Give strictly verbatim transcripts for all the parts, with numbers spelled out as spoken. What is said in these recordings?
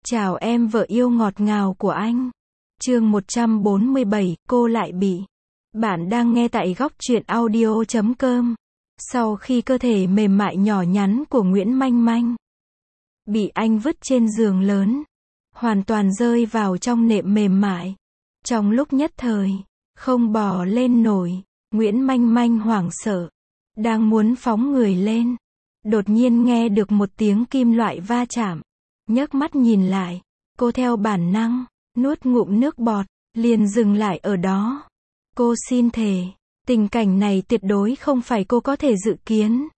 Chào em vợ yêu ngọt ngào của anh. Chương một trăm bốn mươi bảy, cô lại bị. Bạn đang nghe tại góc truyện audio chấm com. Sau khi cơ thể mềm mại nhỏ nhắn của Nguyễn Manh Manh bị anh vứt trên giường lớn, hoàn toàn rơi vào trong nệm mềm mại. Trong lúc nhất thời, không bò lên nổi, Nguyễn Manh Manh hoảng sợ, đang muốn phóng người lên. Đột nhiên nghe được một tiếng kim loại va chạm. Nhấc mắt nhìn lại, cô theo bản năng, nuốt ngụm nước bọt, liền dừng lại ở đó. Cô xin thề, tình cảnh này tuyệt đối không phải cô có thể dự kiến.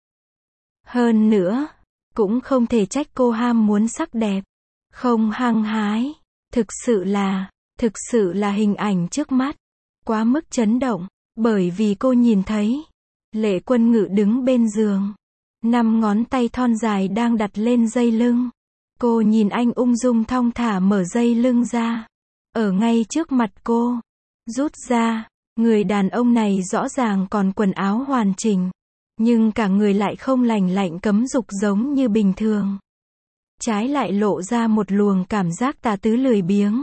Hơn nữa, cũng không thể trách cô ham muốn sắc đẹp, không hăng hái. Thực sự là, thực sự là hình ảnh trước mắt, quá mức chấn động, bởi vì cô nhìn thấy Lệ Quân Ngự đứng bên giường, năm ngón tay thon dài đang đặt lên dây lưng. Cô nhìn anh ung dung thong thả mở dây lưng ra, ở ngay trước mặt cô, rút ra. Người đàn ông này rõ ràng còn quần áo hoàn chỉnh, nhưng cả người lại không lành lạnh cấm dục giống như bình thường. Trái lại lộ ra một luồng cảm giác tà tứ lười biếng.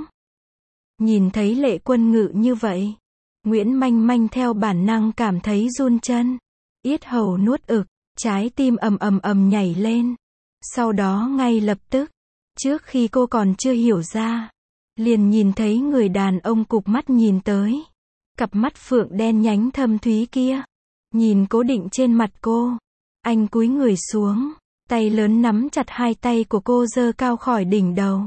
Nhìn thấy Lệ Quân Ngự như vậy, Nguyễn Manh Manh theo bản năng cảm thấy run chân, yết hầu nuốt ực, trái tim ầm ầm ầm nhảy lên. Sau đó ngay lập tức, trước khi cô còn chưa hiểu ra, liền nhìn thấy người đàn ông cụp mắt nhìn tới. Cặp mắt phượng đen nhánh thâm thúy kia, nhìn cố định trên mặt cô. Anh cúi người xuống, tay lớn nắm chặt hai tay của cô giơ cao khỏi đỉnh đầu.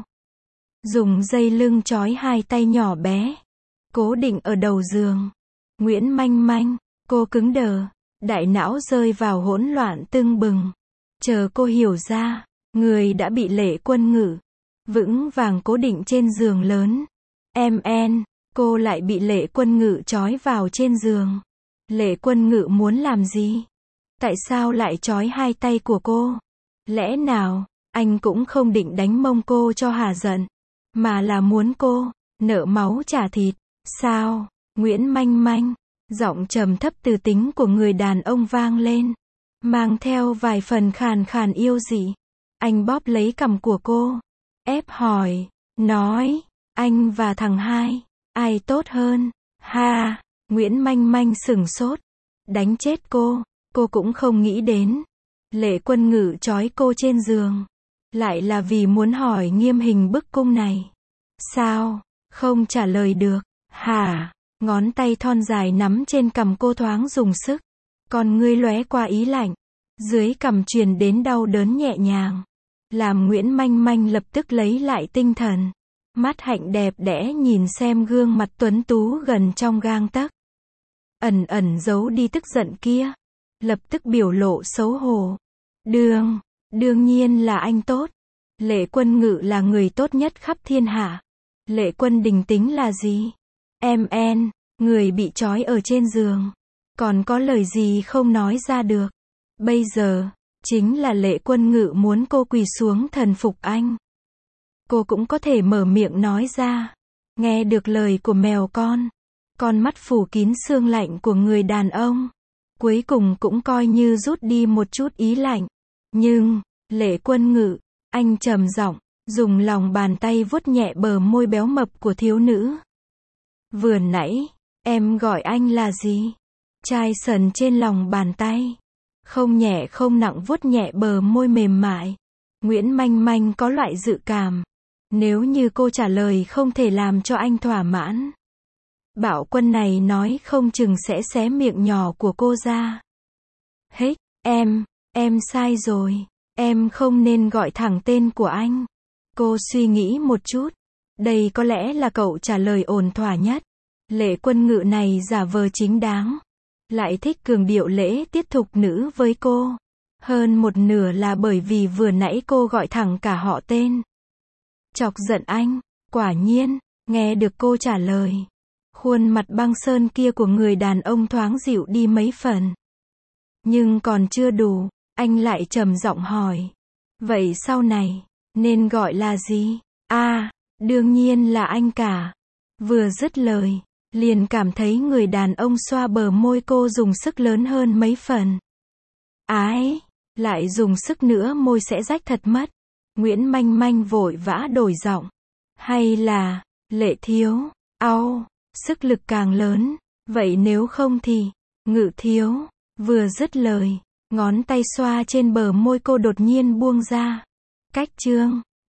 Dùng dây lưng trói hai tay nhỏ bé, cố định ở đầu giường. Nguyễn Manh Manh, cô cứng đờ, đại não rơi vào hỗn loạn tưng bừng. Chờ cô hiểu ra, người đã bị Lệ Quân Ngự vững vàng cố định trên giường lớn. Em en, cô lại bị Lệ Quân Ngự trói vào trên giường. Lệ Quân Ngự muốn làm gì? Tại sao lại trói hai tay của cô? Lẽ nào, anh cũng không định đánh mông cô cho hả giận, mà là muốn cô nợ máu trả thịt, sao? Nguyễn Manh Manh, giọng trầm thấp từ tính của người đàn ông vang lên, mang theo vài phần khàn khàn yêu dị. Anh bóp lấy cằm của cô, ép hỏi, nói, anh và thằng hai, ai tốt hơn? Ha, Nguyễn Manh Manh sửng sốt, đánh chết cô, cô cũng không nghĩ đến. Lệ Quân Ngự trói cô trên giường, lại là vì muốn hỏi nghiêm hình bức cung này. Sao? Không trả lời được, hả? Ngón tay thon dài nắm trên cằm cô thoáng dùng sức, còn ngươi lóe qua ý lạnh, dưới cằm truyền đến đau đớn nhẹ nhàng, làm Nguyễn Manh Manh lập tức lấy lại tinh thần. Mắt hạnh đẹp đẽ nhìn xem gương mặt tuấn tú gần trong gang tấc, ẩn ẩn giấu đi tức giận kia, lập tức biểu lộ xấu hổ. Đương, đương nhiên là anh tốt. Lệ Quân Ngự là người tốt nhất khắp thiên hạ. Lệ Quân Đình tính là gì? Em en, người bị trói ở trên giường, còn có lời gì không nói ra được. Bây giờ, chính là Lệ Quân Ngự muốn cô quỳ xuống thần phục anh. Cô cũng có thể mở miệng nói ra. Nghe được lời của mèo con, con mắt phủ kín sương lạnh của người đàn ông, cuối cùng cũng coi như rút đi một chút ý lạnh. Nhưng, Lệ Quân Ngự, anh trầm giọng, dùng lòng bàn tay vuốt nhẹ bờ môi béo mập của thiếu nữ. Vừa nãy, em gọi anh là gì? Chai sần trên lòng bàn tay, không nhẹ không nặng vuốt nhẹ bờ môi mềm mại. Nguyễn Manh Manh có loại dự cảm, nếu như cô trả lời không thể làm cho anh thỏa mãn, Bạo Quân này nói không chừng sẽ xé miệng nhỏ của cô ra. Hết, em, em sai rồi, em không nên gọi thẳng tên của anh. Cô suy nghĩ một chút, đây có lẽ là cậu trả lời ổn thỏa nhất. Lệ Quân Ngự này giả vờ chính đáng, lại thích cường điệu lễ tiết thục nữ với cô. Hơn một nửa là bởi vì vừa nãy cô gọi thẳng cả họ tên, chọc giận anh. Quả nhiên, nghe được cô trả lời, khuôn mặt băng sơn kia của người đàn ông thoáng dịu đi mấy phần. Nhưng còn chưa đủ, anh lại trầm giọng hỏi, vậy sau này, nên gọi là gì? À, đương nhiên là anh cả. Vừa dứt lời, liền cảm thấy người đàn ông xoa bờ môi cô dùng sức lớn hơn mấy phần. Ái, lại dùng sức nữa môi sẽ rách thật mất. Nguyễn Manh Manh vội vã đổi giọng. Hay là, Lệ thiếu, au, sức lực càng lớn, vậy nếu không thì, Ngự thiếu, vừa dứt lời, ngón tay xoa trên bờ môi cô đột nhiên buông ra. Cách chương